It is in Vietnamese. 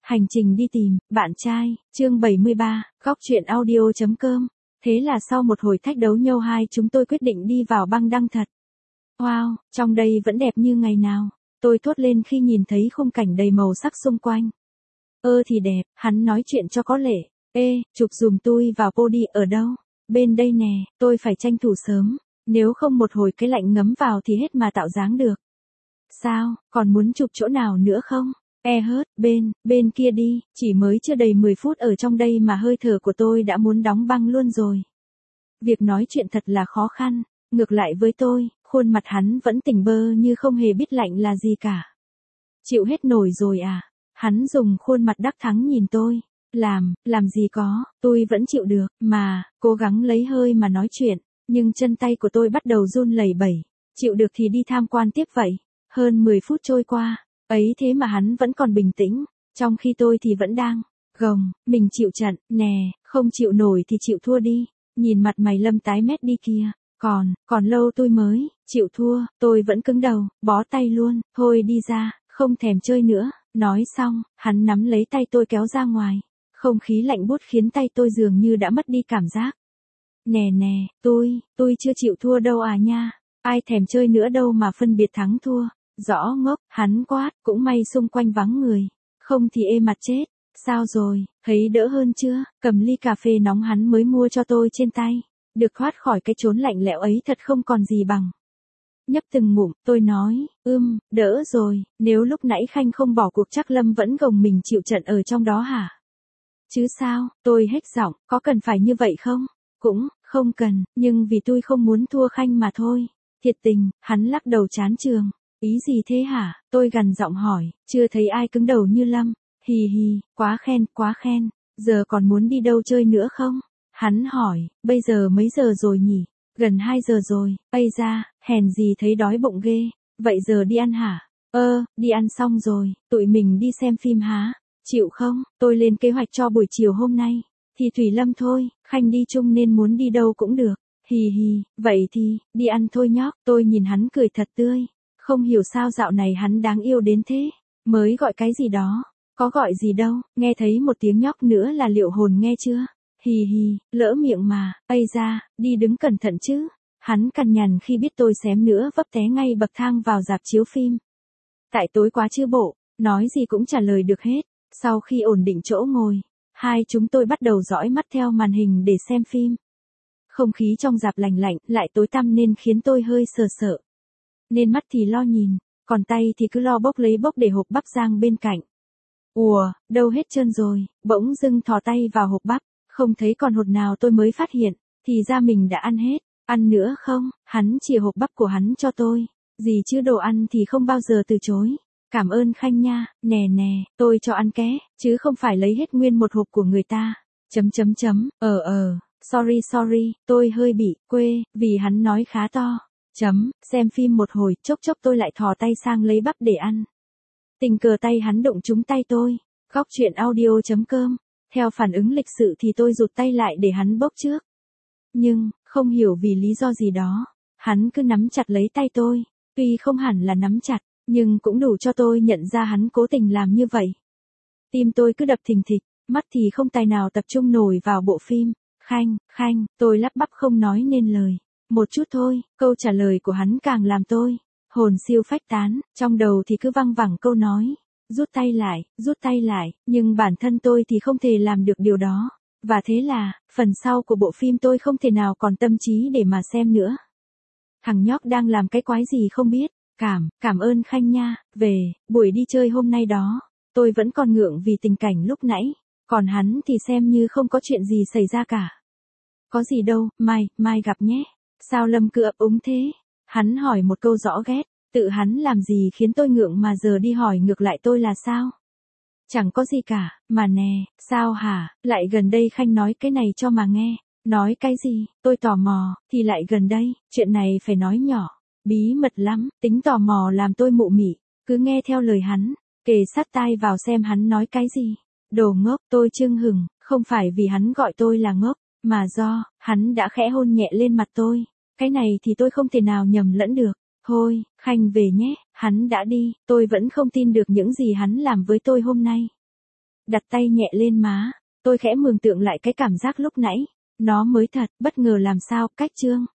Hành trình đi tìm, bạn trai, chương 73, góc truyện audio.com. Thế là sau một hồi thách đấu nhau hai chúng tôi quyết định đi vào băng đăng thật. Wow, trong đây vẫn đẹp như ngày nào. Tôi thốt lên khi nhìn thấy khung cảnh đầy màu sắc xung quanh. Thì đẹp, hắn nói chuyện cho có lệ. Chụp dùm tôi vào podi ở đâu? Bên đây nè, tôi phải tranh thủ sớm. Nếu không một hồi cái lạnh ngấm vào thì hết mà tạo dáng được. Sao, còn muốn chụp chỗ nào nữa không? Bên kia đi, chỉ mới chưa đầy 10 phút ở trong đây mà hơi thở của tôi đã muốn đóng băng luôn rồi. Việc nói chuyện thật là khó khăn, ngược lại với tôi, khuôn mặt hắn vẫn tỉnh bơ như không hề biết lạnh là gì cả. Chịu hết nổi rồi à? Hắn dùng khuôn mặt đắc thắng nhìn tôi. Làm gì có, tôi vẫn chịu được, mà, cố gắng lấy hơi mà nói chuyện, nhưng chân tay của tôi bắt đầu run lẩy bẩy. Chịu được thì đi tham quan tiếp vậy. Hơn 10 phút trôi qua. Ấy thế mà hắn vẫn còn bình tĩnh, trong khi tôi thì vẫn đang gồng, mình chịu trận, nè, không chịu nổi thì chịu thua đi, nhìn mặt mày Lâm tái mét đi kia, còn lâu tôi mới chịu thua, tôi vẫn cứng đầu, bó tay luôn, thôi đi ra, không thèm chơi nữa, nói xong, hắn nắm lấy tay tôi kéo ra ngoài, không khí lạnh buốt khiến tay tôi dường như đã mất đi cảm giác. Nè, tôi chưa chịu thua đâu à nha, ai thèm chơi nữa đâu mà phân biệt thắng thua. Rõ ngốc, hắn quát, cũng may xung quanh vắng người, không thì ê mặt chết, sao rồi, thấy đỡ hơn chưa, cầm ly cà phê nóng hắn mới mua cho tôi trên tay, được thoát khỏi cái chốn lạnh lẽo ấy thật không còn gì bằng. Nhấp từng ngụm, tôi nói, đỡ rồi, nếu lúc nãy Khanh không bỏ cuộc chắc Lâm vẫn gồng mình chịu trận ở trong đó hả? Chứ sao, tôi hết giọng, có cần phải như vậy không? Cũng, không cần, nhưng vì tôi không muốn thua Khanh mà thôi. Thiệt tình, hắn lắc đầu chán chường. Ý gì thế hả? Tôi gằn giọng hỏi, chưa thấy ai cứng đầu như Lâm. Hì, quá khen, giờ còn muốn đi đâu chơi nữa không? Hắn hỏi, bây giờ mấy giờ rồi nhỉ? Gần 2 giờ rồi, ra, hèn gì thấy đói bụng ghê. Vậy giờ đi ăn hả? Đi ăn xong rồi, tụi mình đi xem phim hả? Chịu không? Tôi lên kế hoạch cho buổi chiều hôm nay. Thì Thủy Lâm thôi, Khanh đi chung nên muốn đi đâu cũng được. Hì, vậy thì, đi ăn thôi nhóc. Tôi nhìn hắn cười thật tươi. Không hiểu sao dạo này hắn đáng yêu đến thế, mới gọi cái gì đó, có gọi gì đâu, nghe thấy một tiếng nhóc nữa là Liệu Hồn nghe chưa? Hì, lỡ miệng mà, ra, đi đứng cẩn thận chứ. Hắn cằn nhằn khi biết tôi xém nữa vấp té ngay bậc thang vào rạp chiếu phim. Tại tối quá chưa bộ, nói gì cũng trả lời được hết, sau khi ổn định chỗ ngồi, hai chúng tôi bắt đầu dõi mắt theo màn hình để xem phim. Không khí trong rạp lạnh lại tối tăm nên khiến tôi hơi sợ. Nên mắt thì lo nhìn, còn tay thì cứ lo bốc lấy bốc để hộp bắp rang bên cạnh. Đâu hết trơn rồi, bỗng dưng thò tay vào hộp bắp, không thấy còn hột nào tôi mới phát hiện, thì ra mình đã ăn hết, ăn nữa không, hắn chìa hộp bắp của hắn cho tôi, gì chứ đồ ăn thì không bao giờ từ chối, cảm ơn Khanh nha, nè, tôi cho ăn ké, chứ không phải lấy hết nguyên một hộp của người ta, sorry, tôi hơi bị quê, vì hắn nói khá to. Xem phim một hồi, chốc tôi lại thò tay sang lấy bắp để ăn. Tình cờ tay hắn đụng trúng tay tôi. Góc truyện audio.com. Theo phản ứng lịch sự thì tôi rụt tay lại để hắn bốc trước. Nhưng, không hiểu vì lý do gì đó, hắn cứ nắm chặt lấy tay tôi. Tuy không hẳn là nắm chặt, nhưng cũng đủ cho tôi nhận ra hắn cố tình làm như vậy. Tim tôi cứ đập thình thịch, mắt thì không tài nào tập trung nổi vào bộ phim. Khanh, tôi lắp bắp không nói nên lời. Một chút thôi, câu trả lời của hắn càng làm tôi hồn siêu phách tán, trong đầu thì cứ văng vẳng câu nói, rút tay lại, nhưng bản thân tôi thì không thể làm được điều đó, và thế là, phần sau của bộ phim tôi không thể nào còn tâm trí để mà xem nữa. Thằng nhóc đang làm cái quái gì không biết, cảm ơn Khanh nha, về, buổi đi chơi hôm nay đó, tôi vẫn còn ngượng vì tình cảnh lúc nãy, còn hắn thì xem như không có chuyện gì xảy ra cả. Có gì đâu, mai gặp nhé. Sao Lâm cứ ấp úng thế? Hắn hỏi một câu rõ ghét, tự hắn làm gì khiến tôi ngượng mà giờ đi hỏi ngược lại tôi là sao? Chẳng có gì cả, mà nè, sao hả, lại gần đây Khanh nói cái này cho mà nghe. Nói cái gì, tôi tò mò, thì lại gần đây, chuyện này phải nói nhỏ, bí mật lắm, tính tò mò làm tôi mụ mị, cứ nghe theo lời hắn, kề sát tai vào xem hắn nói cái gì. Đồ ngốc, tôi chưng hửng, không phải vì hắn gọi tôi là ngốc. Mà do, hắn đã khẽ hôn nhẹ lên mặt tôi. Cái này thì tôi không thể nào nhầm lẫn được. Thôi, Khanh về nhé, hắn đã đi, tôi vẫn không tin được những gì hắn làm với tôi hôm nay. đặt tay nhẹ lên má. Tôi khẽ mường tượng lại cái cảm giác lúc nãy. Nó mới thật, bất ngờ làm sao, cách Trương.